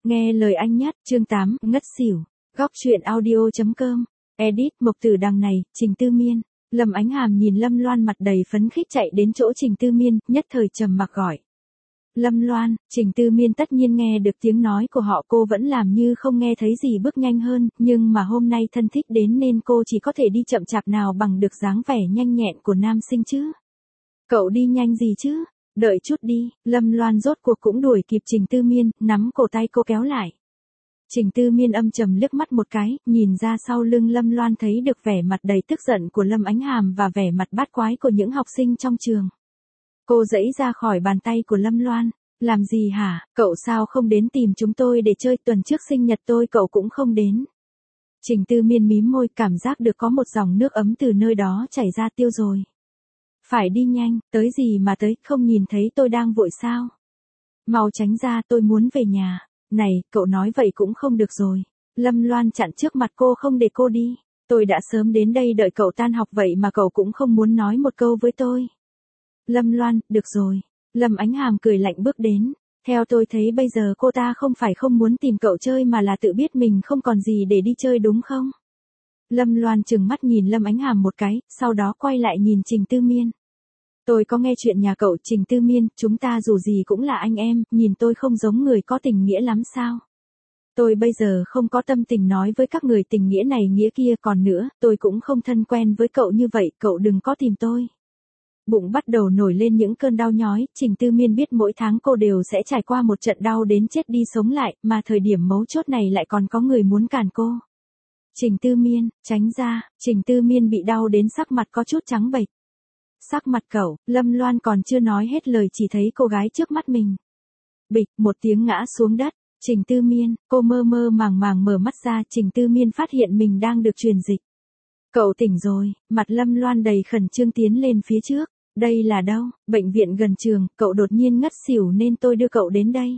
Nghe lời anh nhát, chương 8, ngất xỉu. Góc truyện audio.com. Edit, Mộc Tử đằng này, Trình Tư Miên. Lâm Ánh Hàm nhìn Lâm Loan mặt đầy phấn khích chạy đến chỗ Trình Tư Miên, nhất thời trầm mặc gọi. Lâm Loan. Trình Tư Miên tất nhiên nghe được tiếng nói của họ, cô vẫn làm như không nghe thấy gì, bước nhanh hơn, nhưng mà hôm nay thân thích đến nên cô chỉ có thể đi chậm chạp nào bằng được dáng vẻ nhanh nhẹn của nam sinh chứ. Cậu đi nhanh gì chứ? Đợi chút đi. Lâm Loan rốt cuộc cũng đuổi kịp Trình Tư Miên, nắm cổ tay cô kéo lại. Trình Tư Miên âm trầm liếc mắt một cái, nhìn ra sau lưng Lâm Loan thấy được vẻ mặt đầy tức giận của Lâm Ánh Hàm và vẻ mặt bát quái của những học sinh trong trường. Cô giãy ra khỏi bàn tay của Lâm Loan. Làm gì hả? Cậu sao không đến tìm chúng tôi để chơi, tuần trước sinh nhật tôi cậu cũng không đến. Trình Tư Miên mím môi, cảm giác được có một dòng nước ấm từ nơi đó chảy ra. Tiêu rồi. Phải đi nhanh, tới gì mà tới, không nhìn thấy tôi đang vội sao? Mau tránh ra, tôi muốn về nhà. Này, cậu nói vậy cũng không được rồi. Lâm Loan chặn trước mặt cô không để cô đi. Tôi đã sớm đến đây đợi cậu tan học vậy mà cậu cũng không muốn nói một câu với tôi. Lâm Loan, được rồi. Lâm Ánh Hàm cười lạnh bước đến. Theo tôi thấy bây giờ cô ta không phải không muốn tìm cậu chơi mà là tự biết mình không còn gì để đi chơi đúng không? Lâm Loan trừng mắt nhìn Lâm Ánh Hàm một cái, sau đó quay lại nhìn Trình Tư Miên. Tôi có nghe chuyện nhà cậu, Trình Tư Miên, chúng ta dù gì cũng là anh em, nhìn tôi không giống người có tình nghĩa lắm sao? Tôi bây giờ không có tâm tình nói với các người tình nghĩa này nghĩa kia, còn nữa, tôi cũng không thân quen với cậu như vậy, cậu đừng có tìm tôi. Bụng bắt đầu nổi lên những cơn đau nhói, Trình Tư Miên biết mỗi tháng cô đều sẽ trải qua một trận đau đến chết đi sống lại, mà thời điểm mấu chốt này lại còn có người muốn cản cô. Trình Tư Miên, tránh ra. Trình Tư Miên bị đau đến sắc mặt có chút trắng bệch. Sắc mặt cậu. Lâm Loan còn chưa nói hết lời chỉ thấy cô gái trước mắt mình. Bịch, một tiếng ngã xuống đất. Trình Tư Miên, cô mơ mơ màng màng mở mắt ra, Trình Tư Miên phát hiện mình đang được truyền dịch. Cậu tỉnh rồi. Mặt Lâm Loan đầy khẩn trương tiến lên phía trước. Đây là đâu? Bệnh viện gần trường, cậu đột nhiên ngất xỉu nên tôi đưa cậu đến đây.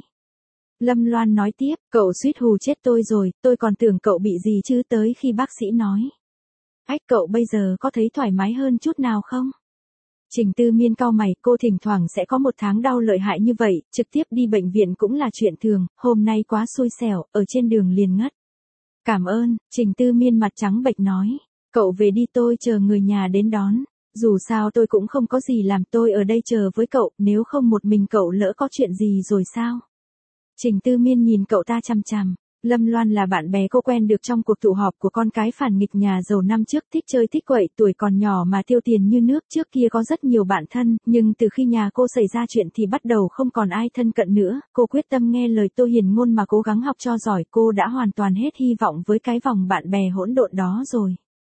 Lâm Loan nói tiếp, cậu suýt hù chết tôi rồi, tôi còn tưởng cậu bị gì chứ, tới khi bác sĩ nói. Ách, cậu bây giờ có thấy thoải mái hơn chút nào không? Trình Tư Miên cau mày, cô thỉnh thoảng sẽ có một tháng đau lợi hại như vậy, trực tiếp đi bệnh viện cũng là chuyện thường, hôm nay quá xui xẻo, ở trên đường liền ngất. Cảm ơn. Trình Tư Miên mặt trắng bệch nói, cậu về đi, tôi chờ người nhà đến đón. Dù sao tôi cũng không có gì làm, tôi ở đây chờ với cậu, nếu không một mình cậu lỡ có chuyện gì rồi sao? Trình Tư Miên nhìn cậu ta chằm chằm. Lâm Loan là bạn bè cô quen được trong cuộc tụ họp của con cái phản nghịch nhà giàu năm trước, thích chơi thích quậy, tuổi còn nhỏ mà tiêu tiền như nước, trước kia có rất nhiều bạn thân, nhưng từ khi nhà cô xảy ra chuyện thì bắt đầu không còn ai thân cận nữa, cô quyết tâm nghe lời Tô Hiền Ngôn mà cố gắng học cho giỏi, cô đã hoàn toàn hết hy vọng với cái vòng bạn bè hỗn độn đó rồi.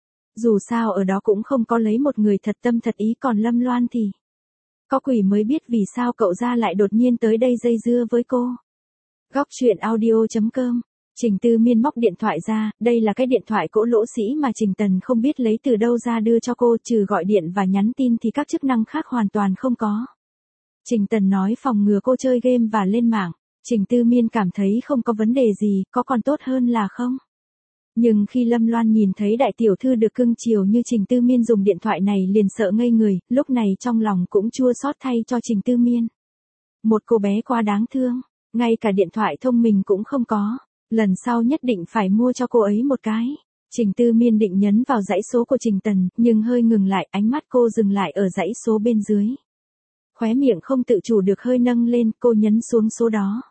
Dù sao ở đó cũng không có lấy một người thật tâm thật ý, còn Lâm Loan thì có quỷ mới biết vì sao cậu ra lại đột nhiên tới đây dây dưa với cô. Góc truyện audio.com. Trình Tư Miên móc điện thoại ra, đây là cái điện thoại cỗ lỗ sĩ mà Trình Tần không biết lấy từ đâu ra đưa cho cô, trừ gọi điện và nhắn tin thì các chức năng khác hoàn toàn không có. Trình Tần nói phòng ngừa cô chơi game và lên mạng. Trình Tư Miên cảm thấy không có vấn đề gì, có còn tốt hơn là không. Nhưng khi Lâm Loan nhìn thấy đại tiểu thư được cưng chiều như Trình Tư Miên dùng điện thoại này liền sợ ngây người, lúc này trong lòng cũng chua xót thay cho Trình Tư Miên. Một cô bé quá đáng thương, ngay cả điện thoại thông minh cũng không có, lần sau nhất định phải mua cho cô ấy một cái. Trình Tư Miên định nhấn vào dãy số của Trình Tần, nhưng hơi ngừng lại, ánh mắt cô dừng lại ở dãy số bên dưới. Khóe miệng không tự chủ được hơi nâng lên, cô nhấn xuống số đó.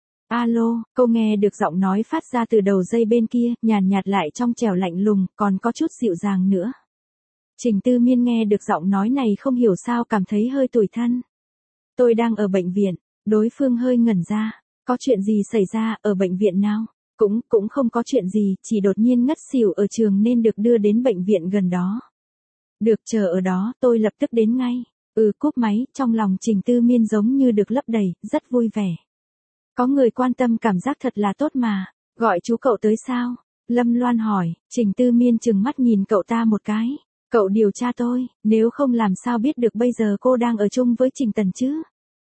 Alo, cô nghe được giọng nói phát ra từ đầu dây bên kia, nhàn nhạt lại trong trẻo lạnh lùng, còn có chút dịu dàng nữa. Trình Tư Miên nghe được giọng nói này không hiểu sao cảm thấy hơi tủi thân. Tôi đang ở bệnh viện. Đối phương hơi ngẩn ra. Có chuyện gì xảy ra, ở bệnh viện nào? Cũng không có chuyện gì, chỉ đột nhiên ngất xỉu ở trường nên được đưa đến bệnh viện gần đó. Được, chờ ở đó, tôi lập tức đến ngay. Cúp máy, trong lòng Trình Tư Miên giống như được lấp đầy, rất vui vẻ. Có người quan tâm cảm giác thật là tốt mà. Gọi chú cậu tới sao? Lâm Loan hỏi. Trình Tư Miên trừng mắt nhìn cậu ta một cái. Cậu điều tra tôi, nếu không làm sao biết được bây giờ cô đang ở chung với Trình Tần chứ?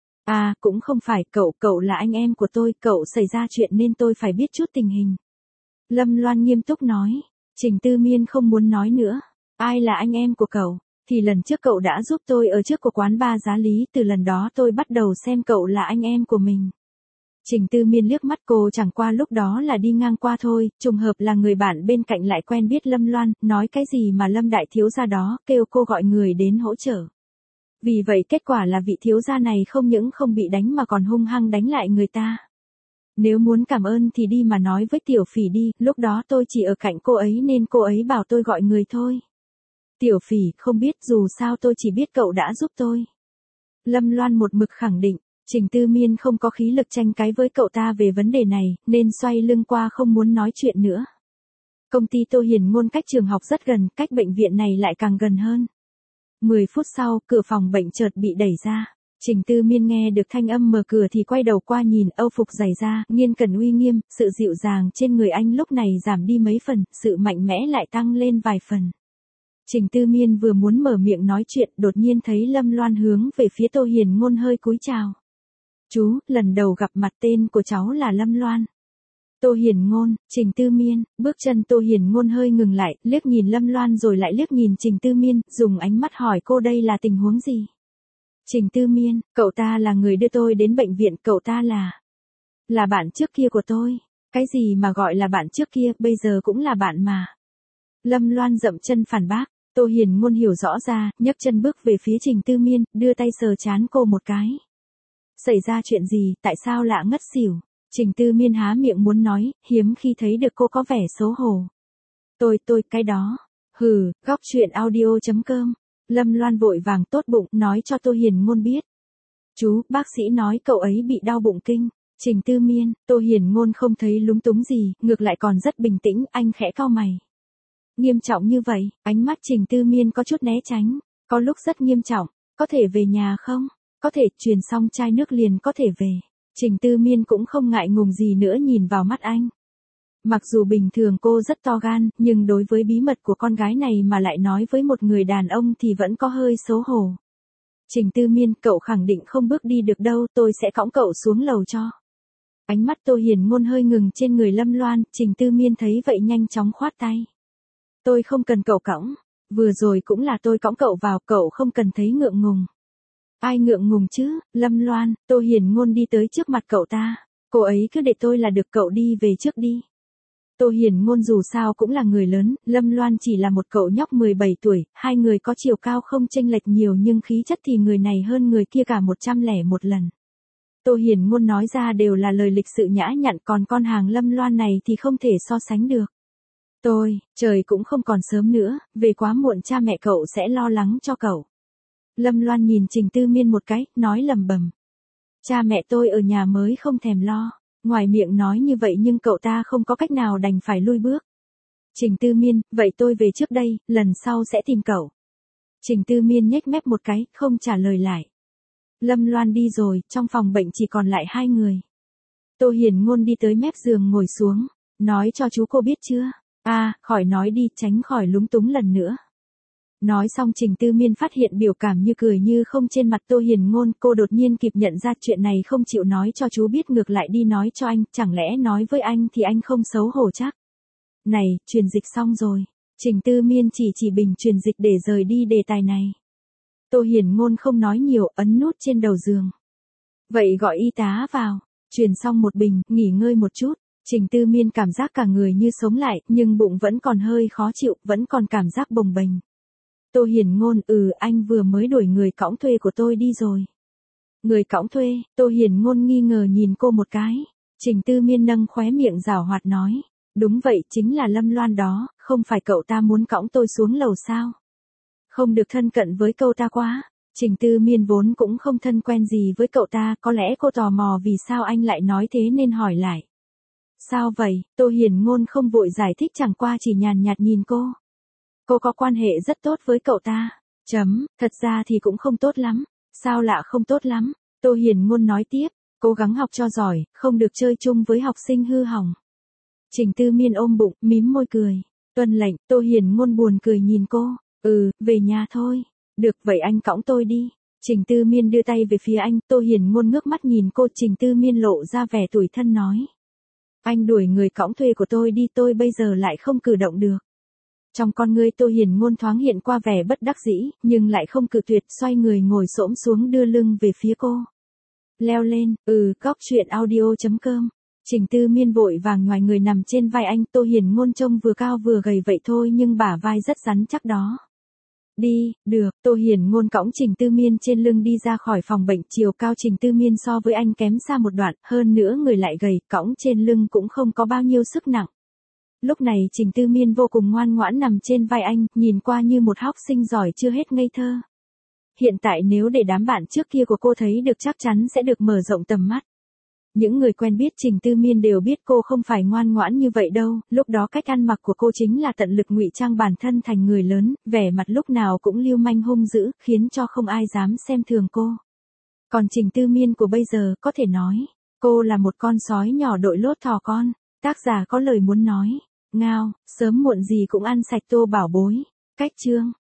À, cũng không phải, cậu là anh em của tôi, cậu xảy ra chuyện nên tôi phải biết chút tình hình. Lâm Loan nghiêm túc nói. Trình Tư Miên không muốn nói nữa. Ai là anh em của cậu? Thì lần trước cậu đã giúp tôi ở trước của quán bar Giá Lý, từ lần đó tôi bắt đầu xem cậu là anh em của mình. Trình Tư Miên liếc mắt cô chẳng qua lúc đó là đi ngang qua thôi, trùng hợp là người bạn bên cạnh lại quen biết Lâm Loan, nói cái gì mà Lâm đại thiếu gia đó, kêu cô gọi người đến hỗ trợ. Vì vậy kết quả là vị thiếu gia này không những không bị đánh mà còn hung hăng đánh lại người ta. Nếu muốn cảm ơn thì đi mà nói với Tiểu Phỉ đi, lúc đó tôi chỉ ở cạnh cô ấy nên cô ấy bảo tôi gọi người thôi. Tiểu Phỉ, không biết, dù sao tôi chỉ biết cậu đã giúp tôi. Lâm Loan một mực khẳng định, Trình Tư Miên không có khí lực tranh cãi với cậu ta về vấn đề này, nên xoay lưng qua không muốn nói chuyện nữa. Công ty Tô Hiền Ngôn cách trường học rất gần, cách bệnh viện này lại càng gần hơn. 10 phút sau, cửa phòng bệnh chợt bị đẩy ra. Trình Tư Miên nghe được thanh âm mở cửa thì quay đầu qua nhìn, âu phục dày da, nghiên cẩn uy nghiêm, sự dịu dàng trên người anh lúc này giảm đi mấy phần, sự mạnh mẽ lại tăng lên vài phần. Trình Tư Miên vừa muốn mở miệng nói chuyện, đột nhiên thấy Lâm Loan hướng về phía Tô Hiền Ngôn hơi cúi chào. Chú, lần đầu gặp mặt, tên của cháu là Lâm Loan. Tô Hiền Ngôn, Trình Tư Miên, bước chân Tô Hiền Ngôn hơi ngừng lại, liếc nhìn Lâm Loan rồi lại liếc nhìn Trình Tư Miên, dùng ánh mắt hỏi cô đây là tình huống gì. Trình Tư Miên, cậu ta là người đưa tôi đến bệnh viện, cậu ta là bạn trước kia của tôi. Cái gì mà gọi là bạn trước kia, bây giờ cũng là bạn mà. Lâm Loan dậm chân phản bác. Tô Hiền Ngôn hiểu rõ ra, nhấc chân bước về phía Trình Tư Miên, đưa tay sờ trán cô một cái. Xảy ra chuyện gì, tại sao lạ ngất xỉu? Trình Tư Miên há miệng muốn nói, hiếm khi thấy được cô có vẻ xấu hổ. Tôi, cái đó. Hừ, góc chuyện audio.com. Lâm Loan vội vàng tốt bụng, nói cho Tô Hiền Ngôn biết. Chú, bác sĩ nói cậu ấy bị đau bụng kinh. Trình Tư Miên, Tô Hiền Ngôn không thấy lúng túng gì, ngược lại còn rất bình tĩnh, anh khẽ cau mày. Nghiêm trọng như vậy, ánh mắt Trình Tư Miên có chút né tránh, có lúc rất nghiêm trọng, có thể về nhà không? Có thể, truyền xong chai nước liền có thể về. Trình Tư Miên cũng không ngại ngùng gì nữa nhìn vào mắt anh. Mặc dù bình thường cô rất to gan, nhưng đối với bí mật của con gái này mà lại nói với một người đàn ông thì vẫn có hơi xấu hổ. Trình Tư Miên, cậu khẳng định không bước đi được đâu, tôi sẽ cõng cậu xuống lầu cho. Ánh mắt Tô Hiền Ngôn hơi ngừng trên người Lâm Loan, Trình Tư Miên thấy vậy nhanh chóng khoát tay. Tôi không cần cậu cõng, vừa rồi cũng là tôi cõng cậu vào, cậu không cần thấy ngượng ngùng. Ai ngượng ngùng chứ, Lâm Loan, Tô Hiền Ngôn đi tới trước mặt cậu ta, cô ấy cứ để tôi là được, cậu đi về trước đi. Tô Hiền Ngôn dù sao cũng là người lớn, Lâm Loan chỉ là một cậu nhóc 17 tuổi, hai người có chiều cao không chênh lệch nhiều nhưng khí chất thì người này hơn người kia cả 101 lần. Tô Hiền Ngôn nói ra đều là lời lịch sự nhã nhặn, còn con hàng Lâm Loan này thì không thể so sánh được. Trời cũng không còn sớm nữa, về quá muộn cha mẹ cậu sẽ lo lắng cho cậu. Lâm Loan nhìn Trình Tư Miên một cái, nói lầm bầm. Cha mẹ tôi ở nhà mới không thèm lo. Ngoài miệng nói như vậy nhưng cậu ta không có cách nào đành phải lui bước. Trình Tư Miên, vậy tôi về trước đây, lần sau sẽ tìm cậu. Trình Tư Miên nhếch mép một cái, không trả lời lại. Lâm Loan đi rồi, trong phòng bệnh chỉ còn lại hai người. Tô Hiền Ngôn đi tới mép giường ngồi xuống, nói cho chú cô biết chưa? Khỏi nói đi, tránh khỏi lúng túng lần nữa. Nói xong Trình Tư Miên phát hiện biểu cảm như cười như không trên mặt Tô Hiền Ngôn, cô đột nhiên kịp nhận ra chuyện này không chịu nói cho chú biết ngược lại đi nói cho anh, chẳng lẽ nói với anh thì anh không xấu hổ chắc. Này, truyền dịch xong rồi. Trình Tư Miên chỉ bình truyền dịch để rời đi đề tài này. Tô Hiền Ngôn không nói nhiều, ấn nút trên đầu giường. Vậy gọi y tá vào, truyền xong một bình, nghỉ ngơi một chút. Trình Tư Miên cảm giác cả người như sống lại, nhưng bụng vẫn còn hơi khó chịu, vẫn còn cảm giác bồng bềnh. Tô Hiền Ngôn, anh vừa mới đuổi người cõng thuê của tôi đi rồi. Người cõng thuê, Tô Hiền Ngôn nghi ngờ nhìn cô một cái. Trình Tư Miên nâng khóe miệng giảo hoạt nói. Đúng vậy, chính là Lâm Loan đó, không phải cậu ta muốn cõng tôi xuống lầu sao? Không được thân cận với cậu ta quá. Trình Tư Miên vốn cũng không thân quen gì với cậu ta, có lẽ cô tò mò vì sao anh lại nói thế nên hỏi lại. Sao vậy? Tô Hiền Ngôn không vội giải thích, chẳng qua chỉ nhàn nhạt nhìn cô. Cô có quan hệ rất tốt với cậu ta. Thật ra thì cũng không tốt lắm. Sao lạ không tốt lắm? Tô Hiền Ngôn nói tiếp, cố gắng học cho giỏi, không được chơi chung với học sinh hư hỏng. Trình Tư Miên ôm bụng, mím môi cười. Tuân lệnh, Tô Hiền Ngôn buồn cười nhìn cô. Về nhà thôi. Được vậy anh cõng tôi đi. Trình Tư Miên đưa tay về phía anh, Tô Hiền Ngôn ngước mắt nhìn cô, Trình Tư Miên lộ ra vẻ tủi thân nói. Anh đuổi người cõng thuê của tôi đi, tôi bây giờ lại không cử động được. Trong con ngươi Tô Hiền Ngôn thoáng hiện qua vẻ bất đắc dĩ, nhưng lại không cự tuyệt, xoay người ngồi xổm xuống đưa lưng về phía cô. Leo lên, góc chuyện audio.com. Trình Tư Miên vội vàng nhoài người nằm trên vai anh, Tô Hiền Ngôn trông vừa cao vừa gầy vậy thôi nhưng bả vai rất rắn chắc đó. Đi, được, Tô Hiền Ngôn cõng Trình Tư Miên trên lưng đi ra khỏi phòng bệnh, chiều cao Trình Tư Miên so với anh kém xa một đoạn, hơn nữa người lại gầy, cõng trên lưng cũng không có bao nhiêu sức nặng. Lúc này Trình Tư Miên vô cùng ngoan ngoãn nằm trên vai anh, nhìn qua như một học sinh giỏi chưa hết ngây thơ. Hiện tại nếu để đám bạn trước kia của cô thấy được chắc chắn sẽ được mở rộng tầm mắt. Những người quen biết Trình Tư Miên đều biết cô không phải ngoan ngoãn như vậy đâu, lúc đó cách ăn mặc của cô chính là tận lực ngụy trang bản thân thành người lớn, vẻ mặt lúc nào cũng lưu manh hung dữ, khiến cho không ai dám xem thường cô. Còn Trình Tư Miên của bây giờ có thể nói, cô là một con sói nhỏ đội lốt thỏ con. Tác giả có lời muốn nói, ngao, sớm muộn gì cũng ăn sạch Tô Bảo Bối. Cách chương